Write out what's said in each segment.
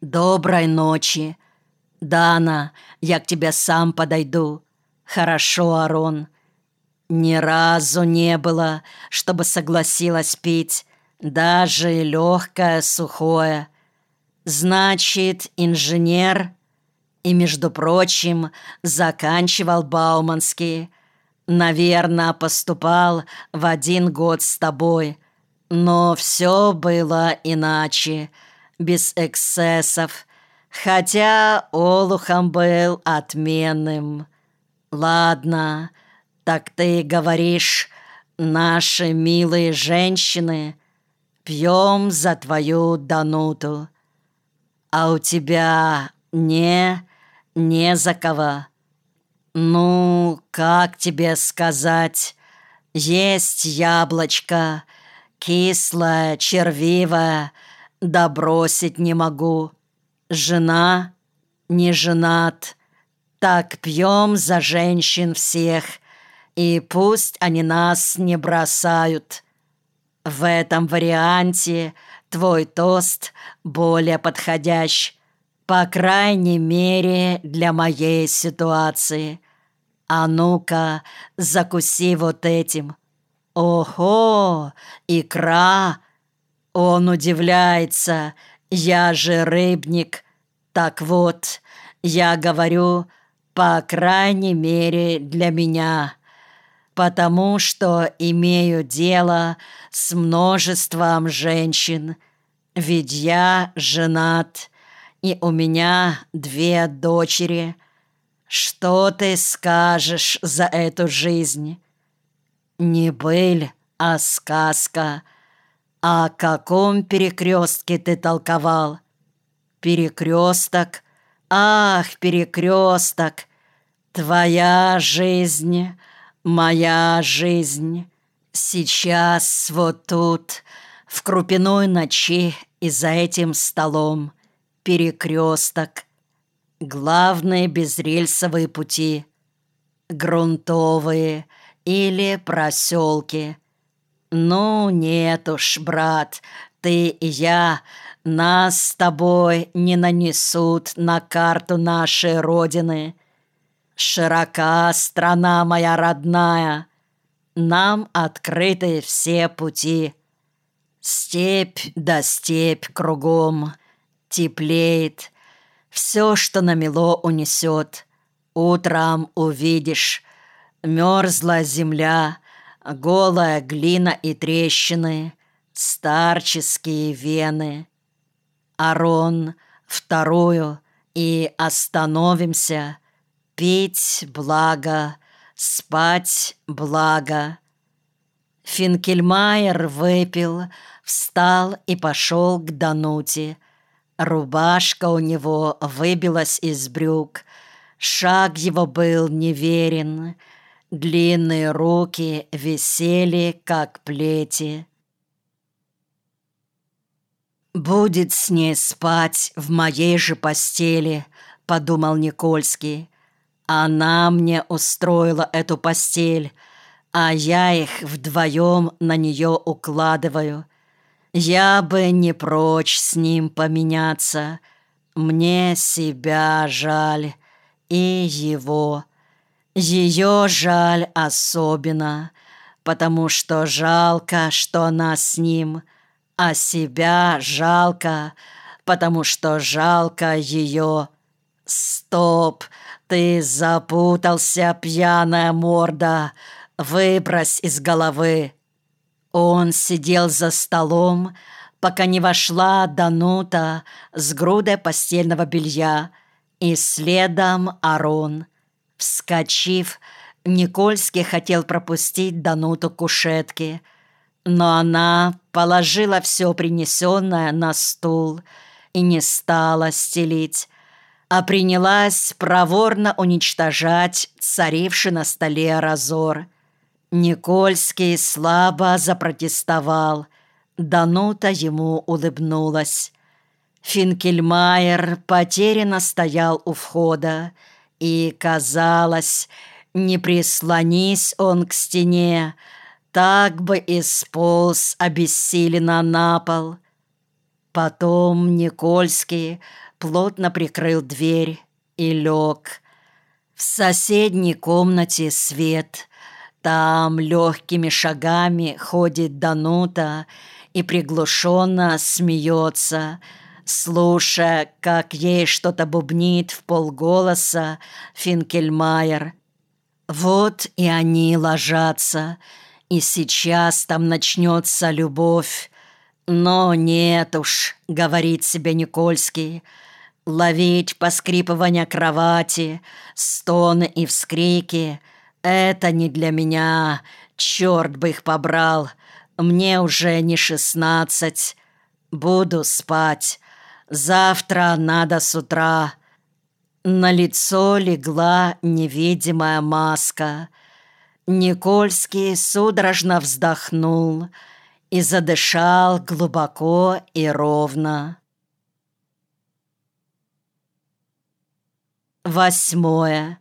«Доброй ночи. Дана, я к тебе сам подойду. Хорошо, Арон. Ни разу не было, чтобы согласилась пить, даже легкое, сухое. Значит, инженер и, между прочим, заканчивал Бауманский. Наверное, поступал в один год с тобой. Но все было иначе, без эксцессов, хотя олухом был отменным. Ладно, так ты говоришь, наши милые женщины, пьем за твою Дануту. А у тебя не за кого. Ну, как тебе сказать, есть яблочко, кислое, червивое, да бросить не могу. Жена, не женат, так пьем за женщин всех, и пусть они нас не бросают. В этом варианте твой тост более подходящ, по крайней мере, для моей ситуации. А ну-ка, закуси вот этим. Ого, икра! Он удивляется, я же рыбник. Так вот, я говорю, по крайней мере, для меня, потому что имею дело с множеством женщин, ведь я женат, и у меня 2 дочери. Что ты скажешь за эту жизнь? Не быль, а сказка. О каком перекрестке ты толковал? Перекресток? Ах, перекресток! Твоя жизнь, моя жизнь. Сейчас вот тут, в крупяной ночи и за этим столом. Перекресток. Главные безрельсовые пути. Грунтовые или проселки. Ну, нет уж, брат, ты и я, нас с тобой не нанесут на карту нашей Родины. Широка страна моя родная, нам открыты все пути. Степь да степь кругом, теплеет, все, что намело, унесет. Утром увидишь, мерзла земля, голая глина и трещины, старческие вены. Арон, вторую, и остановимся. Пить благо, спать благо. Финкельмайер выпил, встал и пошел к Дануте. Рубашка у него выбилась из брюк, шаг его был неверен, длинные руки висели, как плети. «Будет с ней спать в моей же постели», — подумал Никольский. «Она мне устроила эту постель, а я их вдвоем на нее укладываю. Я бы не прочь с ним поменяться. Мне себя жаль и его. Ее жаль особенно, потому что жалко, что она с ним, а себя жалко, потому что жалко ее. Стоп, ты запутался, пьяная морда, выбрось из головы». Он сидел за столом, пока не вошла Данута с грудой постельного белья, и следом Арон. Вскочив, Никольский хотел пропустить Дануту к кушетке, но она положила все принесенное на стул и не стала стелить, а принялась проворно уничтожать царивший на столе разор. Никольский слабо запротестовал. Данута ему улыбнулась. Финкельмайер потерянно стоял у входа, и, казалось, не прислонись он к стене, так бы и сполз обессиленно на пол. Потом Никольский плотно прикрыл дверь и лег. В соседней комнате свет. Там легкими шагами ходит Данута и приглушенно смеется, слушая, как ей что-то бубнит в полголоса Финкельмайер. Вот и они ложатся, и сейчас там начнется любовь. Но нет уж, говорит себе Никольский, ловить поскрипывание кровати, стоны и вскрики — это не для меня, черт бы их побрал. Мне уже не 16. Буду спать. Завтра надо с утра. На лицо легла невидимая маска. Никольский судорожно вздохнул и задышал глубоко и ровно. 8.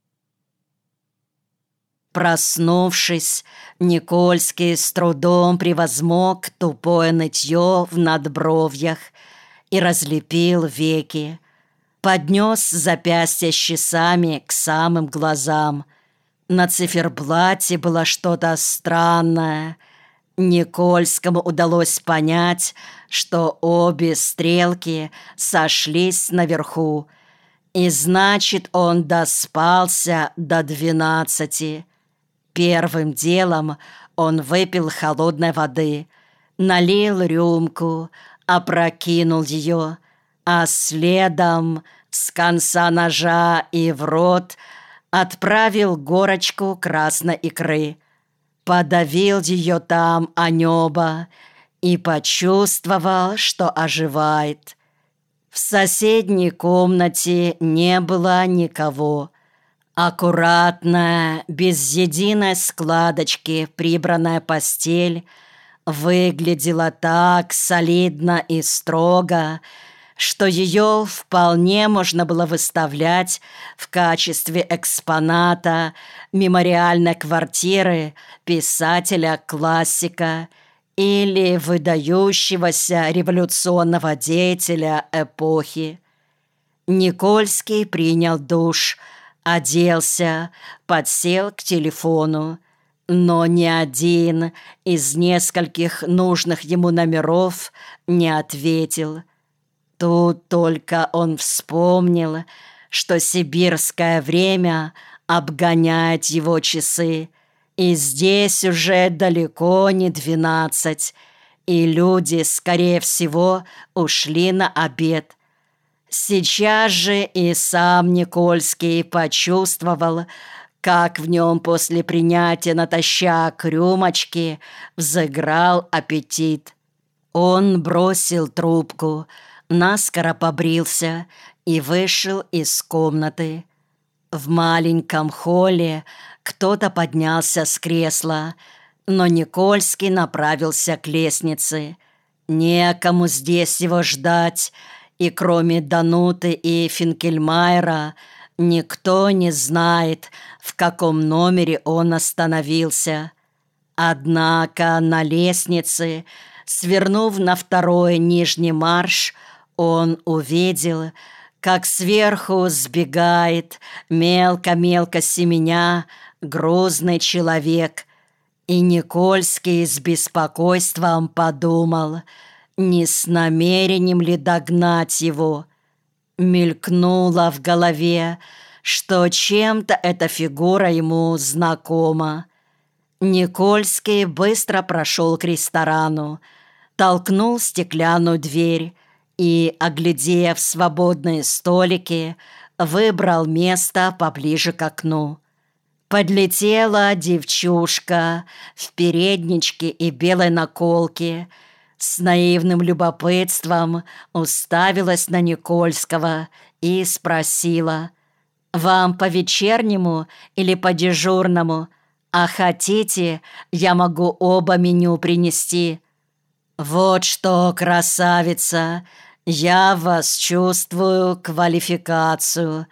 Проснувшись, Никольский с трудом превозмог тупое нытье в надбровьях и разлепил веки. Поднес запястье с часами к самым глазам. На циферблате было что-то странное. Никольскому удалось понять, что обе стрелки сошлись наверху, и значит, он доспался до 12. Первым делом он выпил холодной воды, налил рюмку, опрокинул ее, а следом с конца ножа и в рот отправил горочку красной икры, подавил ее там о небо и почувствовал, что оживает. В соседней комнате не было никого. Аккуратная, без единой складочки прибранная постель выглядела так солидно и строго, что ее вполне можно было выставлять в качестве экспоната мемориальной квартиры писателя-классика или выдающегося революционного деятеля эпохи. Никольский принял душ, оделся, подсел к телефону, но ни один из нескольких нужных ему номеров не ответил. Тут только он вспомнил, что сибирское время обгоняет его часы, и здесь уже далеко не 12, и люди, скорее всего, ушли на обед. Сейчас же и сам Никольский почувствовал, как в нем после принятия натощак рюмочки взыграл аппетит. Он бросил трубку, наскоро побрился и вышел из комнаты. В маленьком холле кто-то поднялся с кресла, но Никольский направился к лестнице. Некому здесь его ждать, и кроме Дануты и Финкельмайера никто не знает, в каком номере он остановился. Однако на лестнице, свернув на второй нижний марш, он увидел, как сверху сбегает, мелко-мелко семеня, грузный человек. И Никольский с беспокойством подумал, не с намерением ли догнать его. Мелькнуло в голове, что чем-то эта фигура ему знакома. Никольский быстро прошел к ресторану, толкнул стеклянную дверь и, оглядев свободные столики, выбрал место поближе к окну. Подлетела девчушка в передничке и белой наколке, с наивным любопытством уставилась на Никольского и спросила: «Вам по вечернему или по дежурному? А хотите, я могу оба меню принести?» «Вот что, красавица, я в вас чувствую квалификацию.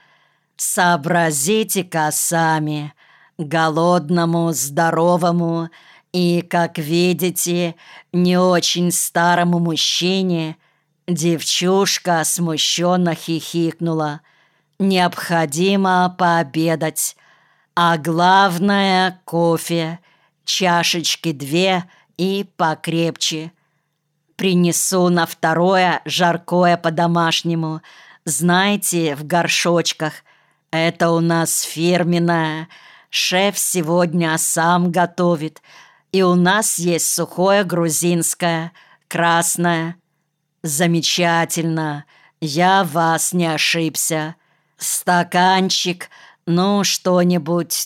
Сообразите-ка сами, голодному, здоровому и, как видите, не очень старому мужчине Девчушка смущенно хихикнула. «Необходимо пообедать. А главное — кофе. Чашечки 2 и покрепче. Принесу на второе жаркое по-домашнему. Знаете, в горшочках. Это у нас фирменное. Шеф сегодня сам готовит. И у нас есть сухое грузинское, красное. Замечательно. Я в вас не ошибся. Стаканчик, ну, что-нибудь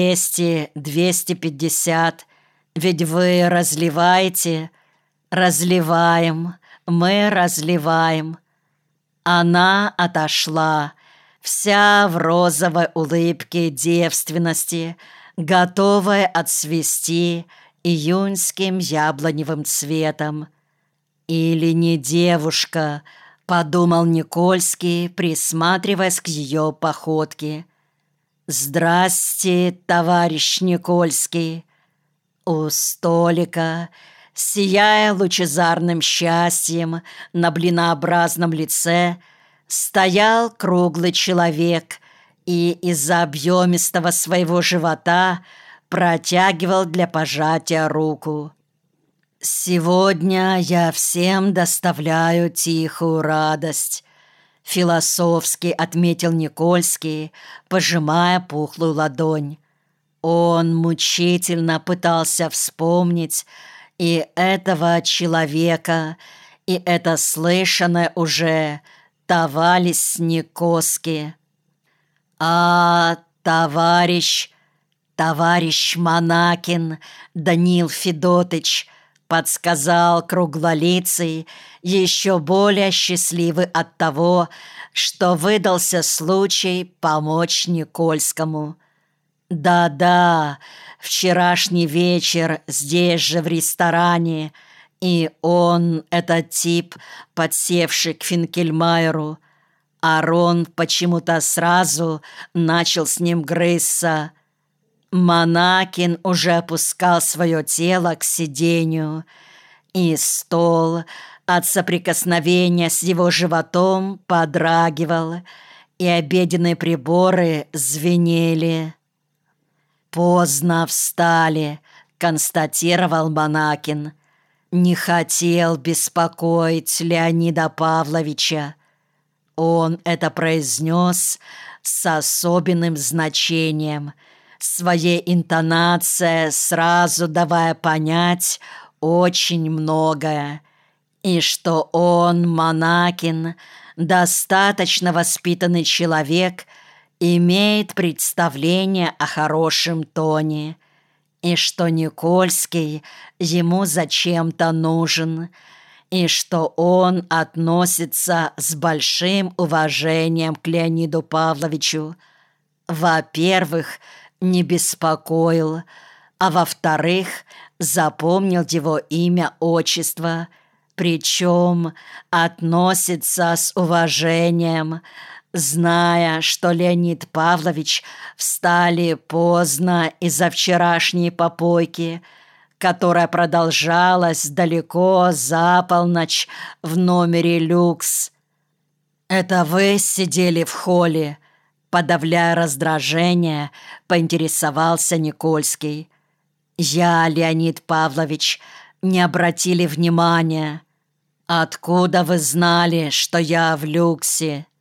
200-250. Ведь вы разливаете? Разливаем, мы разливаем». Она отошла, вся в розовой улыбке девственности, готовая отцвести июньским яблоневым цветом. «Или не девушка», — подумал Никольский, присматриваясь к ее походке. «Здрасте, товарищ Никольский». У столика, сияя лучезарным счастьем на блинообразном лице, стоял круглый человек и из-за объемистого своего живота протягивал для пожатия руку. «Сегодня я всем доставляю тихую радость», — философски отметил Никольский, пожимая пухлую ладонь. Он мучительно пытался вспомнить и этого человека, и это слышанное уже «товарищ Никольский». «А, товарищ Монакин Даниил Федотыч», — подсказал круглолицый, еще более счастливый от того, что выдался случай помочь Никольскому. «Да-да, вчерашний вечер здесь же в ресторане, и он, этот тип, подсевший к Финкельмайеру, а Рон почему-то сразу начал с ним грызться. Монакин уже опускал свое тело к сиденью, и стол от соприкосновения с его животом подрагивал, и обеденные приборы звенели. «Поздно встали», — констатировал Монакин. «Не хотел беспокоить Леонида Павловича». Он это произнес с особенным значением, своей интонацией сразу давая понять очень многое, и что он, Монакин, достаточно воспитанный человек, имеет представление о хорошем тоне, и что Никольский ему зачем-то нужен, и что он относится с большим уважением к Леониду Павловичу. Во-первых, не беспокоил, а во-вторых, запомнил его имя, отчество, причем относится с уважением, зная, что Леонид Павлович встали поздно из-за вчерашней попойки, которая продолжалась далеко за полночь в номере «Люкс». «Это вы сидели в холле?» Подавляя раздражение, поинтересовался Никольский. «Я, Леонид Павлович, не обратили внимания. Откуда вы знали, что я в люксе?»